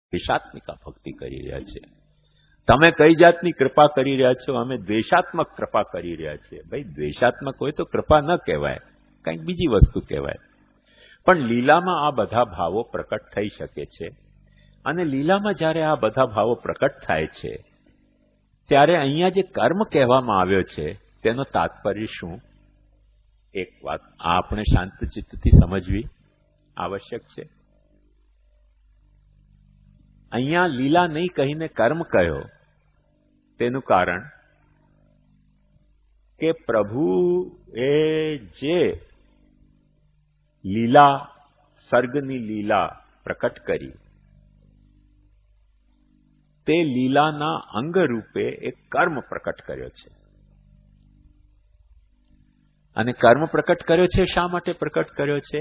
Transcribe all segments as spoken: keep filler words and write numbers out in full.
દ્વેષાત્મિકા ભક્તિ કરી રહ્યા છે. તમે કઈ જાતની કૃપા કરી રહ્યા છો? અમે દ્વેષાત્મક કૃપા કરી રહ્યા છીએ. ભાઈ, દ્વેષાત્મક હોય તો કૃપા ન કહેવાય, કંઈક બીજી વસ્તુ કહેવાય. પણ લીલામાં આ બધા ભાવો પ્રકટ થઈ શકે છે. અને લીલામાં જ્યારે આ બધા ભાવો પ્રકટ થાય છે ત્યારે અહીંયા જે કર્મ કહેવામાં આવ્યો છે તેનો તાત્પર્ય શું? એક વાત આ આપણે શાંતચિત્તથી સમજવી આવશ્યક છે. અહીંયા લીલા નહીં કહીને કર્મ કહ્યો, તેનું કારણ કે પ્રભુએ જે લીલા, સર્ગની લીલા પ્રકટ કરી તે લીલાના અંગરૂપે એક કર્મ પ્રકટ કર્યો છે. અને કર્મ પ્રકટ કર્યો છે શા માટે પ્રકટ કર્યો છે?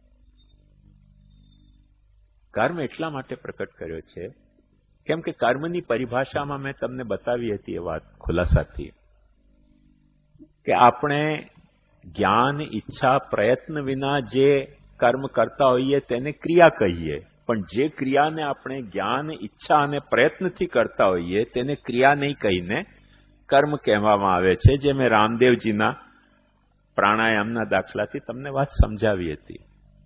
કર્મ એટલા માટે પ્રકટ કર્યો છે કેમ કે કર્મની પરિભાષામાં મેં તમને બતાવી હતી એ વાત ખુલાસાથી કે આપણે જ્ઞાન, ઈચ્છા, પ્રયત્ન વિના જે કર્મ કરતા હોઈએ તેને ક્રિયા કહીએ. પણ જે ક્રિયાને આપણે જ્ઞાન, ઈચ્છા અને પ્રયત્નથી કરતા હોઈએ તેને ક્રિયા નહીં કહીને કર્મ કહેવામાં આવે છે. જે મેં રામદેવજીના પ્રાણાયામના દાખલાથી તમને વાત સમજાવી હતી.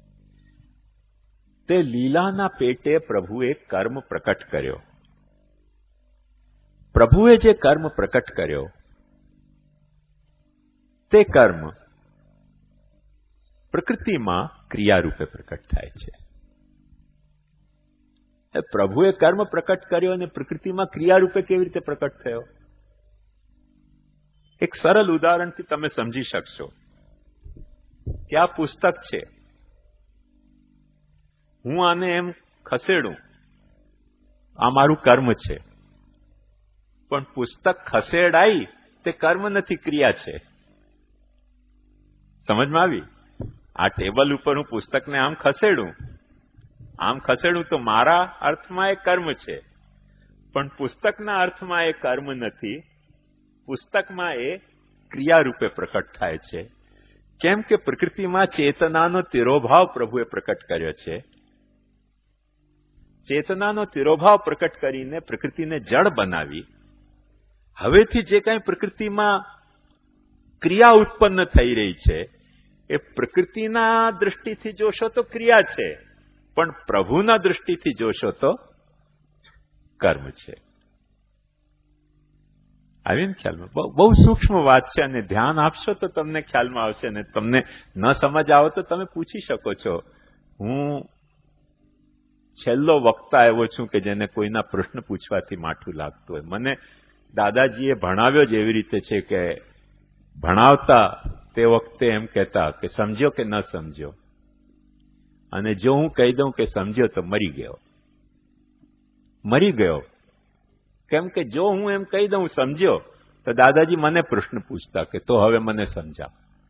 તે લીલાના પેટે પ્રભુએ કર્મ પ્રકટ કર્યો. પ્રભુએ જે કર્મ પ્રકટ કર્યો તે કર્મ પ્રકૃતિમાં ક્રિયારૂપે પ્રકટ થાય છે. પ્રભુએ કર્મ પ્રકટ કર્યો અને પ્રકૃતિમાં ક્રિયારૂપે કેવી રીતે પ્રકટ થયો? એક સરળ ઉદાહરણથી તમે સમજી શકશો કે આ પુસ્તક છે, હું આને એમ ખસેડું, આ મારું કર્મ છે. પણ પુસ્તક ખસેડાઈ તે કર્મ નથી, ક્રિયા છે. સમજમાં આવી? આ ટેબલ ઉપર હું પુસ્તકને આમ ખસેડું, આમ ખસેડું તો મારા અર્થમાં એ કર્મ છે. પણ પુસ્તકના અર્થમાં એ કર્મ નથી, પુસ્તકમાં એ ક્રિયારૂપે પ્રકટ થાય છે. કેમ કે પ્રકૃતિમાં ચેતનાનો તિરોભાવ પ્રભુએ પ્રકટ કર્યો છે. ચેતનાનો તિરોભાવ પ્રકટ કરીને પ્રકૃતિને જડ બનાવી. હવેથી જે કંઈ પ્રકૃતિમાં ક્રિયા ઉત્પન્ન થઈ રહી છે એ પ્રકૃતિના દૃષ્ટિથી જોશો તો ક્રિયા છે, પણ પ્રભુના દૃષ્ટિથી જોશો તો કર્મ છે. આવી ને ખ્યાલમાં? બહુ સૂક્ષ્મ વાત છે અને ધ્યાન આપશો તો તમને ખ્યાલમાં આવશે. અને તમને ન સમજ આવે તો તમે પૂછી શકો છો. હું છેલ્લો વક્તા એવો છું કે જેને કોઈના પ્રશ્ન પૂછવાથી માઠું લાગતું હોય. મને દાદાજીએ ભણાવ્યો જ એવી રીતે છે કે ભણાવતા તે વખતે એમ કહેતા કે સમજ્યો કે ન સમજ્યો, અને જો હું કહી દઉં કે સમજ્યો તો મરી ગયો. મરી ગયો કેમ કે જો હું એમ કહી દઉં સમજ્યો તો દાદાજી મને પ્રશ્ન પૂછતા કે તો હવે મને સમજાવ.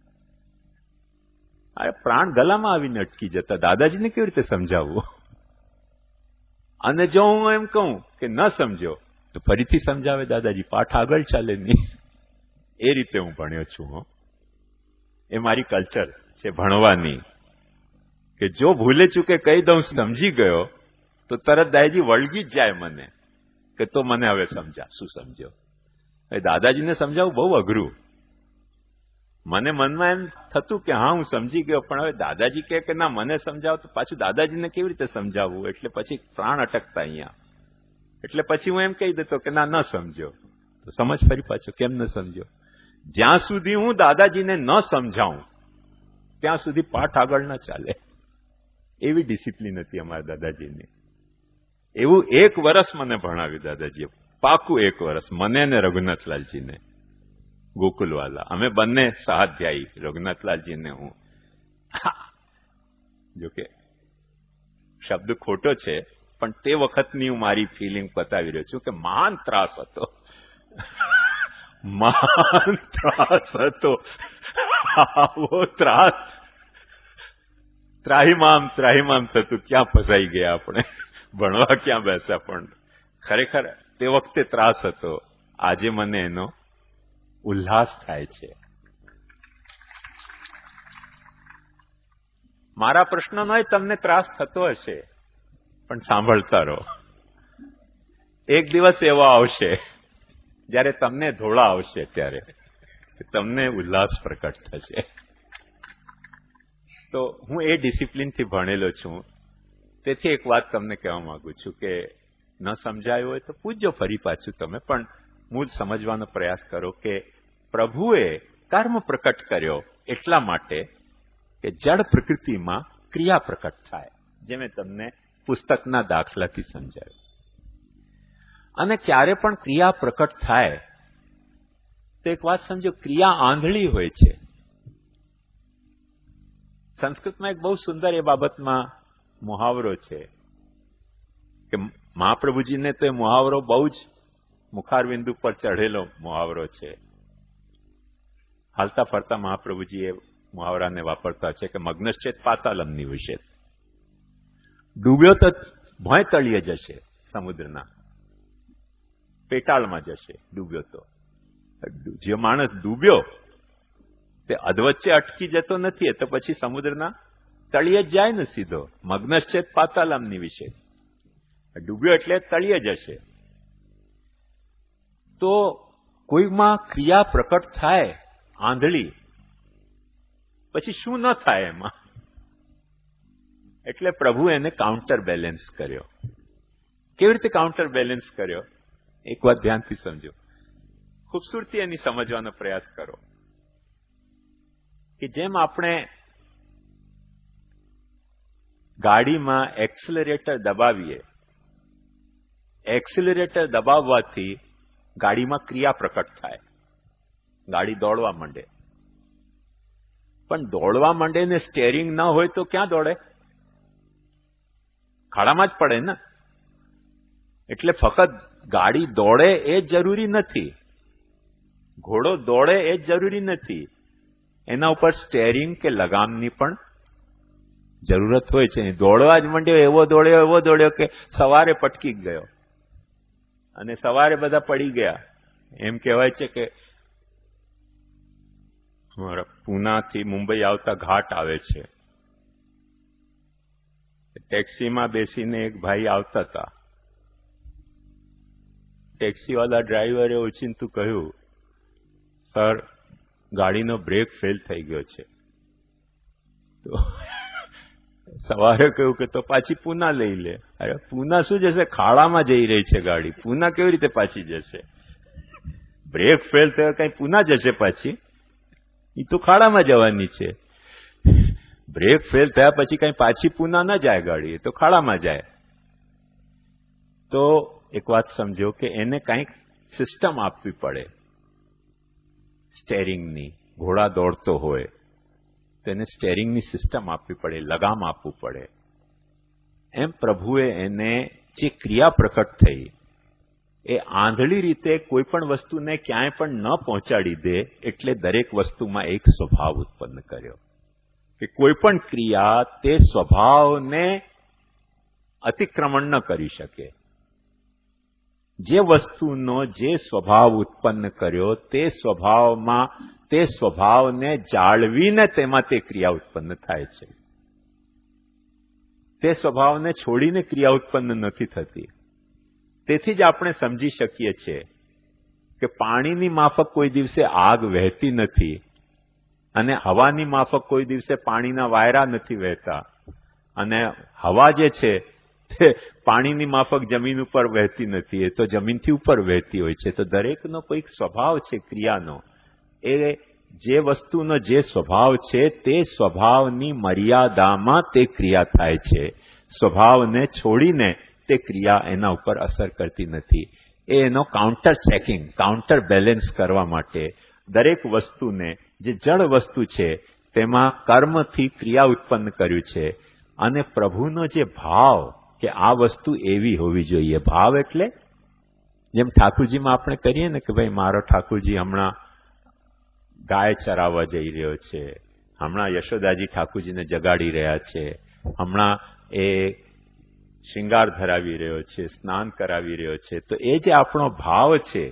અરે પ્રાણ ગલામાં આવીને અટકી જતા, દાદાજીને કેવી રીતે સમજાવવું? અને જો હું એમ કહું કે ન સમજ્યો તો ફરીથી સમજાવે દાદાજી, પાઠ આગળ ચાલે નહીં. એ રીતે હું ભણ્યો છું. હો, એ મારી કલ્ચર છે ભણવાની કે જો ભૂલે ચૂકે કહી દઉં સમજી ગયો તો તરત દાદાજી વળગી જ જાય મને કે તો મને હવે સમજા. શું સમજ્યો? હવે દાદાજીને સમજાવવું બહુ અઘરું. મને મનમાં એમ થતું કે હા હું સમજી ગયો, પણ હવે દાદાજી કહે કે ના મને સમજાવો તો પાછું દાદાજીને કેવી રીતે સમજાવવું? એટલે પછી પ્રાણ અટકતા અહીંયા. એટલે પછી હું એમ કહી દેતો કે ના ન સમજ્યો તો સમજ ફરી પાછો કેમ ન સમજ્યો? જ્યાં સુધી હું દાદાજીને ન સમજાવું ત્યાં સુધી પાઠ આગળ ન ચાલે. એવી ડિસિપ્લિન હતી અમારા દાદાજીની. એવું એક વર્ષ મને ભણાવ્યું દાદાજીએ, પાકું એક વર્ષ, મને ને રઘુનાથલાલજીને ગોકુલવાલા. અમે બંને સહાધ્યાયી, રઘુનાથલાલજીને હું. જોકે શબ્દ ખોટો છે પણ તે વખતની હું મારી ફિલિંગ બતાવી રહ્યો છું કે મહાન ત્રાસ હતો. મહાન ત્રાસ હતો. આવો ત્રાસ ત્રાહિમામ ત્રાહિમામ થતું. ક્યાં ફસાઈ ગયા આપણે, ભણવા ક્યાં બેસ્યા? પણ ખરેખર તે વખતે ત્રાસ હતો. આજે મને એનો ઉલ્લાસ થાય છે. મારા પ્રશ્નોનો તમને ત્રાસ થતો હશે પણ સાંભળતા રહો. એક દિવસ એવો આવશે જ્યારે તમને ધોળા આવશે ત્યારે તમને ઉલ્લાસ પ્રકટ થશે. તો હું એ ડિસિપ્લિનથી ભણેલો છું. તેથી એક વાત તમને કહેવા માંગુ છું કે ન સમજાયું હોય તો પૂછજો ફરી પાછું તમે, પણ મૂળ સમજવાનો પ્રયાસ કરો કે પ્રભુએ કર્મ પ્રકટ કર્યો એટલા માટે કે જડ પ્રકૃતિમાં ક્રિયા પ્રકટ થાય, જે મેં તમને પુસ્તકના દાખલાથી સમજાવ્યું. અને ક્યારે પણ ક્રિયા પ્રકટ થાય તો એક વાત સમજો, ક્રિયા આંધળી હોય છે. સંસ્કૃતમાં એક બહુ સુંદર એ બાબતમાં મુહાવરો છે કે મહાપ્રભુજીને તો એ મુહાવરો બહુ જ મુખારબિંદુ પર ચઢેલો મુહાવરો છે. હાલતા ફરતા મહાપ્રભુજી એ મુહાવરાને વાપરતા છે કે મગ્નશ્ચેત પાતાલમની વિશે. ડૂબ્યો તો ભોંય તળિયે જશે, સમુદ્રના પેટાળમાં જશે. ડૂબ્યો તો જે માણસ ડૂબ્યો તે અધવચ્ચે અટકી જતો નથી, તો પછી સમુદ્રના તળિયે જ જાય ને સીધો. મગ્નશ્ચેત પાતાલમની વિશે, ડૂબ્યો એટલે તળિયે જશે. તો કોઈમાં ક્રિયા પ્રકટ થાય આંધળી, પછી શું ન થાય એમાં. એટલે પ્રભુ એને કાઉન્ટર બેલેન્સ કર્યો. કેવી રીતે કાઉન્ટર બેલેન્સ કર્યો? એક વાત ધ્યાનથી સમજો, ખૂબસૂરતી એની સમજવાનો પ્રયાસ કરો. કે જેમ આપણે ગાડીમાં એક્સિલરેટર દબાવીએ, એક્સિલરેટર દબાવવાથી ગાડીમાં ક્રિયા પ્રકટ થાય, ગાડી દોડવા માંડે. પણ દોડવા માંડે ને સ્ટેરિંગ ન હોય તો ક્યાં દોડે? ખાડામાં જ પડે ને. એટલે ફક્ત ગાડી દોડે એ જરૂરી નથી, ઘોડો દોડે એ જરૂરી નથી, એના ઉપર સ્ટેરિંગ કે લગામની પણ જરૂરત હોય છે. દોડવા જ માંડ્યો, એવો દોડ્યો એવો દોડ્યો કે સવારે પટકી ગયો અને સવારે બધા પડી ગયા. એમ કહેવાય છે કે પૂનાથી મુંબઈ આવતા ઘાટ આવે છે, ટેક્સીમાં બેસીને એક ભાઈ આવતા હતા. ટેક્સીવાળા ડ્રાઈવરે ઓચિંતું કહ્યું, સર ગાડીનો બ્રેક ફેલ થઈ ગયો છે. તો સવારે કહ્યું કે તો પાછી પૂના લઈ લે. અરે પૂના શું જશે? ખાડામાં જઈ રહી છે ગાડી, પૂના કેવી રીતે પાછી જશે? બ્રેક ફેલ થયો કઈ પૂના જશે પાછી? એ તો ખાડામાં જવાની છે. બ્રેક ફેલ થયા પછી કઈ પાછી પૂના ન જાય ગાડી, એ તો ખાડામાં જાય. તો એક વાત સમજો કે એને કંઈક સિસ્ટમ આપવી પડે સ્ટેરિંગની. ઘોડા દોડતો હોય તો એને સ્ટેરિંગની સિસ્ટમ આપવી પડે, લગામ આપવું પડે. એમ પ્રભુએ એને જે ક્રિયા પ્રકટ થઈ એ આંધળી રીતે કોઈ પણ વસ્તુને ક્યાંય પણ ન પહોંચાડી દે, એટલે દરેક વસ્તુમાં એક સ્વભાવ ઉત્પન્ન કર્યો કે કોઈ પણ ક્રિયા તે સ્વભાવને અતિક્રમણ ન કરી શકે. જે વસ્તુનો જે સ્વભાવ ઉત્પન્ન કર્યો તે સ્વભાવમાં તે સ્વભાવને જાળવીને તેમાં તે ક્રિયા ઉત્પન્ન થાય છે. તે સ્વભાવને છોડીને ક્રિયા ઉત્પન્ન નથી થતી. તેથી જ આપણે સમજી શકીએ છીએ કે પાણીની માફક કોઈ દિવસે આગ વહેતી નથી અને હવાની માફક કોઈ દિવસે પાણીના વાયરા નથી વહેતા, અને હવા જે છે તે પાણીની માફક જમીન ઉપર વહેતી નથી, એ તો જમીનથી ઉપર વહેતી હોય છે. તો દરેકનો કોઈક સ્વભાવ છે ક્રિયાનો. એ જે વસ્તુનો જે સ્વભાવ છે તે સ્વભાવની મર્યાદામાં તે ક્રિયા થાય છે. સ્વભાવને છોડીને તે ક્રિયા એના ઉપર અસર કરતી નથી. એ એનો કાઉન્ટર ચેકિંગ, કાઉન્ટર બેલેન્સ કરવા માટે દરેક વસ્તુને, જે જળ વસ્તુ છે તેમાં કર્મથી ક્રિયા ઉત્પન્ન કર્યું છે. અને પ્રભુનો જે ભાવ કે આ વસ્તુ એવી હોવી જોઈએ. ભાવ એટલે જેમ ઠાકુરજીમાં આપણે કરીએ ને કે ભાઈ મારો ઠાકુરજી હમણાં ગાય ચરાવવા જઈ રહ્યો છે, હમણાં યશોદાજી ઠાકુરજીને જગાડી રહ્યા છે, હમણાં એ શિંગાર ધરાવી રહ્યો છે, સ્નાન કરાવી રહ્યો છે. તો એ જે આપણો ભાવ છે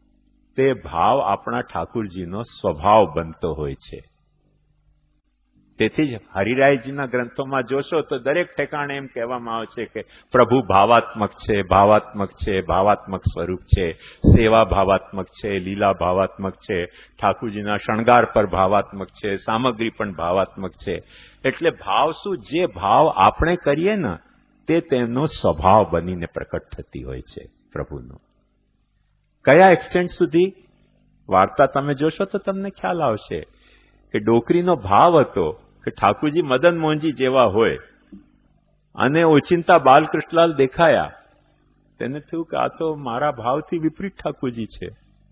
તે ભાવ આપણા ઠાકુરજીનો સ્વભાવ બનતો હોય છે. તેથી જ હરિરાયજીના ગ્રંથોમાં જોશો તો દરેક ઠેકાણે એમ કહેવામાં આવે છે કે પ્રભુ ભાવાત્મક છે, ભાવાત્મક છે, ભાવાત્મક સ્વરૂપ છે, સેવા ભાવાત્મક છે, લીલા ભાવાત્મક છે, ઠાકુરજીના શણગાર પર ભાવાત્મક છે, સામગ્રી પણ ભાવાત્મક છે. એટલે ભાવ શું? જે ભાવ આપણે કરીએ ને તે તેમનો સ્વભાવ બનીને પ્રકટ થતી હોય છે પ્રભુનો. કયા એક્સટેન્ટ સુધી? વાર્તા તમે જોશો તો તમને ખ્યાલ આવશે કે ડોકરીનો ભાવ હતો કે ઠાકુરજી મદન મોહનજી જેવા હોય અને ઓચિંતા બાલકૃષ્ણલાલ દેખાયા. તેને થયું કે આ તો મારા ભાવથી વિપરીત ઠાકુરજી છે.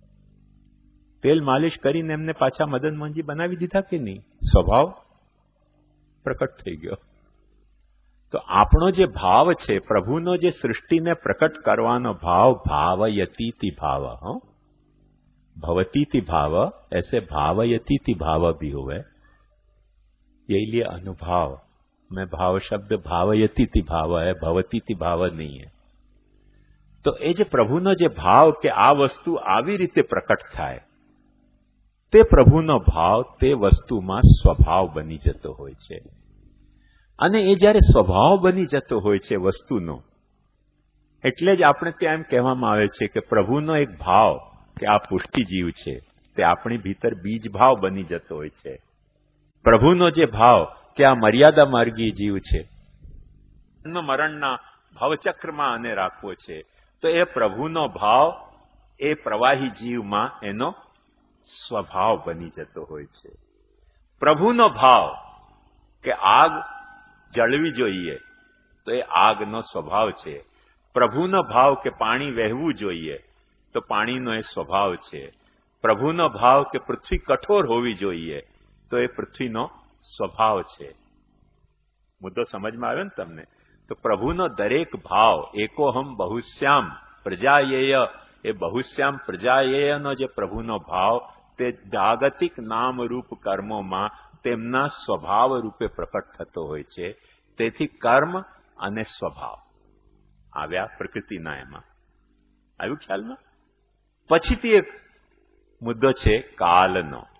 તેલ માલિશ કરીને એમને પાછા મદન મોહનજી બનાવી દીધા કે નહીં? સ્વભાવ પ્રકટ થઈ ગયો. તો આપણો જે ભાવ છે, પ્રભુનો જે સૃષ્ટિને પ્રકટ કરવાનો ભાવ, ભાવયતીતિ ભાવ, હો भवतीति भाव, ऐसे भावयतीति भाव भी हुए. यही लिए अनुभाव में भाव शब्द भावयतीति भाव है, भवतीति भाव नहीं है. तो એ જે પ્રભુનો જે ભાવ કે આ વસ્તુ આવી રીતે પ્રકટ થાય, તે પ્રભુનો ભાવ તે વસ્તુમાં સ્વભાવ બની જતો હોય છે. અને એ જ્યારે સ્વભાવ બની જતો હોય છે વસ્તુનો, એટલે જ આપણે ત્યાં એમ કહેવામાં આવે છે કે પ્રભુનો એક ભાવ કે આ પુષ્ટિજીવ છે તે આપણી ભીતર બીજ ભાવ બની જતો હોય છે. પ્રભુનો જે ભાવ કે આ મર્યાદા માર્ગી જીવ છે, જન્મ મરણના ભવચક્રમાં આને રાખવો છે, તો એ પ્રભુનો ભાવ એ પ્રવાહી જીવમાં એનો સ્વભાવ બની જતો હોય છે. પ્રભુનો ભાવ કે આગ જળવી જોઈએ તો એ આગનો સ્વભાવ છે. પ્રભુનો ભાવ કે પાણી વહેવું જોઈએ તો પાણીનો એ સ્વભાવ છે. પ્રભુનો ભાવ કે પૃથ્વી કઠોર હોવી જોઈએ તો એ પૃથ્વીનો સ્વભાવ છે. મુદ્દો સમજમાં આવ્યો ને તમને? તો પ્રભુનો દરેક ભાવ, એકોહમ બહુશ્યામ પ્રજાયેય, એ બહુશ્યામ પ્રજાયેયનો જે પ્રભુનો ભાવ તે જાગતિક નામરૂપ કર્મોમાં તેમના સ્વભાવ રૂપે પ્રકટ થતો હોય છે. તેથી કર્મ અને સ્વભાવ આવ્યા પ્રકૃતિના એમાં. આવ્યું ખ્યાલમાં? પછીથી એક મુદ્દો છે કાલનો.